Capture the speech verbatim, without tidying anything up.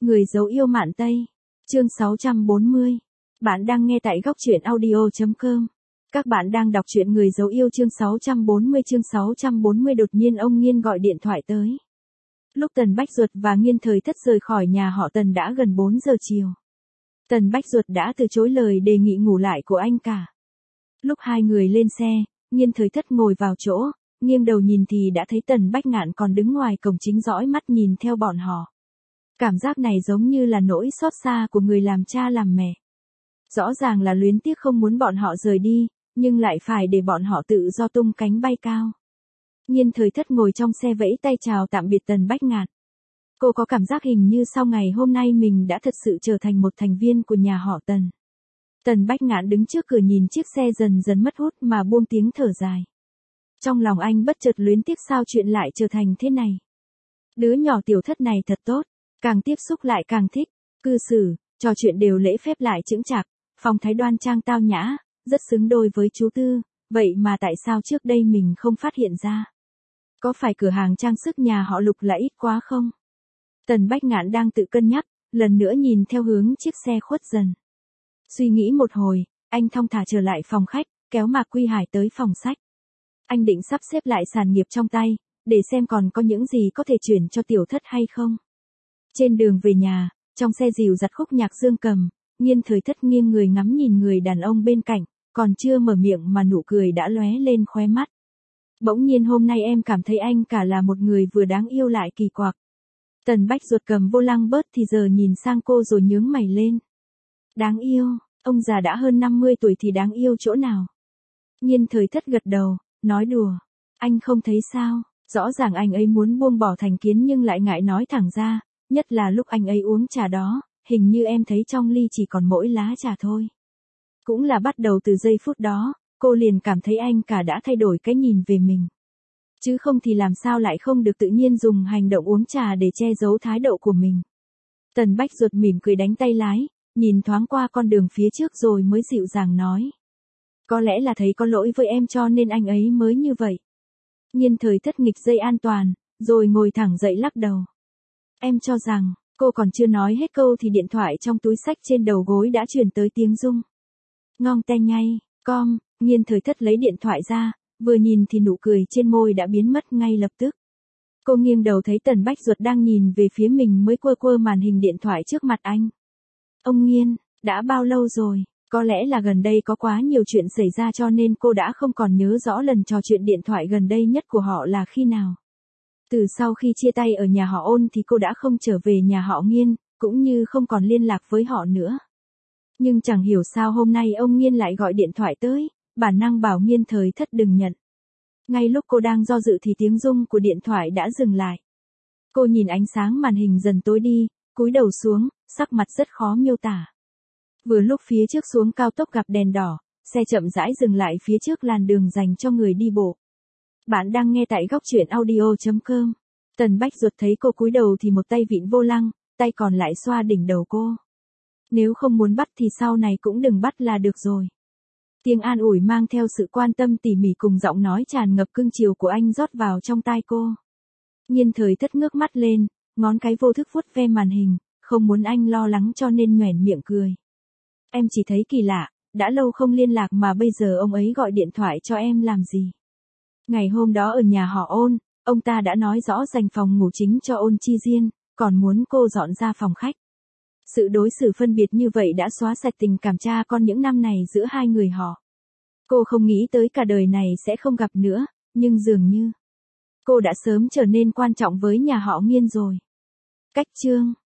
Người dấu yêu Mạn Tây. Chương sáu trăm bốn mươi. Bạn đang nghe tại góc truyện audio chấm com. Các bạn đang đọc truyện Người dấu yêu chương sáu trăm bốn mươi. Chương sáu trăm bốn mươi. Đột nhiên ông Nghiên gọi điện thoại tới. Lúc Tần Bách Duật và Nghiên Thời Thất rời khỏi nhà họ Tần đã gần bốn giờ chiều. Tần Bách Duật đã từ chối lời đề nghị ngủ lại của anh cả. Lúc hai người lên xe, Nghiên Thời Thất ngồi vào chỗ, nghiêng đầu nhìn thì đã thấy Tần Bách Ngạn còn đứng ngoài cổng chính dõi mắt nhìn theo bọn họ. Cảm giác này giống như là nỗi xót xa của người làm cha làm mẹ. Rõ ràng là luyến tiếc không muốn bọn họ rời đi, nhưng lại phải để bọn họ tự do tung cánh bay cao. Nghiên Thời Thất ngồi trong xe vẫy tay chào tạm biệt Tần Bách Ngạn. Cô có cảm giác hình như sau ngày hôm nay mình đã thật sự trở thành một thành viên của nhà họ Tần. Tần Bách Ngạn đứng trước cửa nhìn chiếc xe dần dần mất hút mà buông tiếng thở dài. Trong lòng anh bất chợt luyến tiếc sao chuyện lại trở thành thế này. Đứa nhỏ Tiểu Thất này thật tốt, càng tiếp xúc lại càng thích, cư xử, trò chuyện đều lễ phép lại chững chạc, phong thái đoan trang tao nhã, rất xứng đôi với chú Tư, vậy mà tại sao trước đây mình không phát hiện ra? Có phải cửa hàng trang sức nhà họ Lục là ít quá không? Tần Bách Ngạn đang tự cân nhắc, lần nữa nhìn theo hướng chiếc xe khuất dần. Suy nghĩ một hồi, anh thong thả trở lại phòng khách, kéo Mạc Quy Hải tới phòng sách. Anh định sắp xếp lại sản nghiệp trong tay, để xem còn có những gì có thể chuyển cho Tiểu Thất hay không. Trên đường về nhà, trong xe dìu dặt khúc nhạc dương cầm, Nghiên Thời Thất nghiêng người ngắm nhìn người đàn ông bên cạnh, còn chưa mở miệng mà nụ cười đã lóe lên khóe mắt. Bỗng nhiên hôm nay em cảm thấy anh cả là một người vừa đáng yêu lại kỳ quặc. Tần Bách Duật cầm vô lăng bớt thì giờ nhìn sang cô rồi nhướng mày lên. Đáng yêu, ông già đã hơn năm mươi tuổi thì đáng yêu chỗ nào? Nghiên Thời Thất gật đầu, nói đùa. Anh không thấy sao, rõ ràng anh ấy muốn buông bỏ thành kiến nhưng lại ngại nói thẳng ra, nhất là lúc anh ấy uống trà đó, hình như em thấy trong ly chỉ còn mỗi lá trà thôi. Cũng là bắt đầu từ giây phút đó, cô liền cảm thấy anh cả đã thay đổi cái nhìn về mình. Chứ không thì làm sao lại không được tự nhiên dùng hành động uống trà để che giấu thái độ của mình. Tần Bách Duật mỉm cười đánh tay lái, nhìn thoáng qua con đường phía trước rồi mới dịu dàng nói. Có lẽ là thấy có lỗi với em cho nên anh ấy mới như vậy. Nghiên Thời Thất nghịch dây an toàn, rồi ngồi thẳng dậy lắc đầu. Em cho rằng, cô còn chưa nói hết câu thì điện thoại trong túi xách trên đầu gối đã truyền tới tiếng rung. Ngong te nhay, com, Nghiên Thời Thất lấy điện thoại ra, vừa nhìn thì nụ cười trên môi đã biến mất ngay lập tức. Cô nghiêng đầu thấy Tần Bách Duật đang nhìn về phía mình mới quơ quơ màn hình điện thoại trước mặt anh. Ông Nghiên, đã bao lâu rồi? Có lẽ là gần đây có quá nhiều chuyện xảy ra cho nên cô đã không còn nhớ rõ lần trò chuyện điện thoại gần đây nhất của họ là khi nào. Từ sau khi chia tay ở nhà họ Ôn thì cô đã không trở về nhà họ Nghiên, cũng như không còn liên lạc với họ nữa. Nhưng chẳng hiểu sao hôm nay ông Nghiên lại gọi điện thoại tới, bản năng bảo Nghiên Thời Thất đừng nhận. Ngay lúc cô đang do dự thì tiếng rung của điện thoại đã dừng lại. Cô nhìn ánh sáng màn hình dần tối đi, cúi đầu xuống, sắc mặt rất khó miêu tả. Vừa lúc phía trước xuống cao tốc gặp đèn đỏ, xe chậm rãi dừng lại phía trước làn đường dành cho người đi bộ. Bạn đang nghe tại góc truyện audio chấm com. Tần Bách Duật thấy cô cúi đầu thì một tay vịn vô lăng, tay còn lại xoa đỉnh đầu cô. Nếu không muốn bắt thì sau này cũng đừng bắt là được rồi. Tiếng an ủi mang theo sự quan tâm tỉ mỉ cùng giọng nói tràn ngập cưng chiều của anh rót vào trong tai cô. Nghiên Thời Thất ngước mắt lên, ngón cái vô thức vuốt ve màn hình, không muốn anh lo lắng cho nên nhoẻn miệng cười. Em chỉ thấy kỳ lạ, đã lâu không liên lạc mà bây giờ ông ấy gọi điện thoại cho em làm gì? Ngày hôm đó ở nhà họ Ôn, ông ta đã nói rõ dành phòng ngủ chính cho Ôn Chi Diên, còn muốn cô dọn ra phòng khách. Sự đối xử phân biệt như vậy đã xóa sạch tình cảm cha con những năm này giữa hai người họ. Cô không nghĩ tới cả đời này sẽ không gặp nữa, nhưng dường như cô đã sớm trở nên quan trọng với nhà họ Nghiên rồi. Cách chương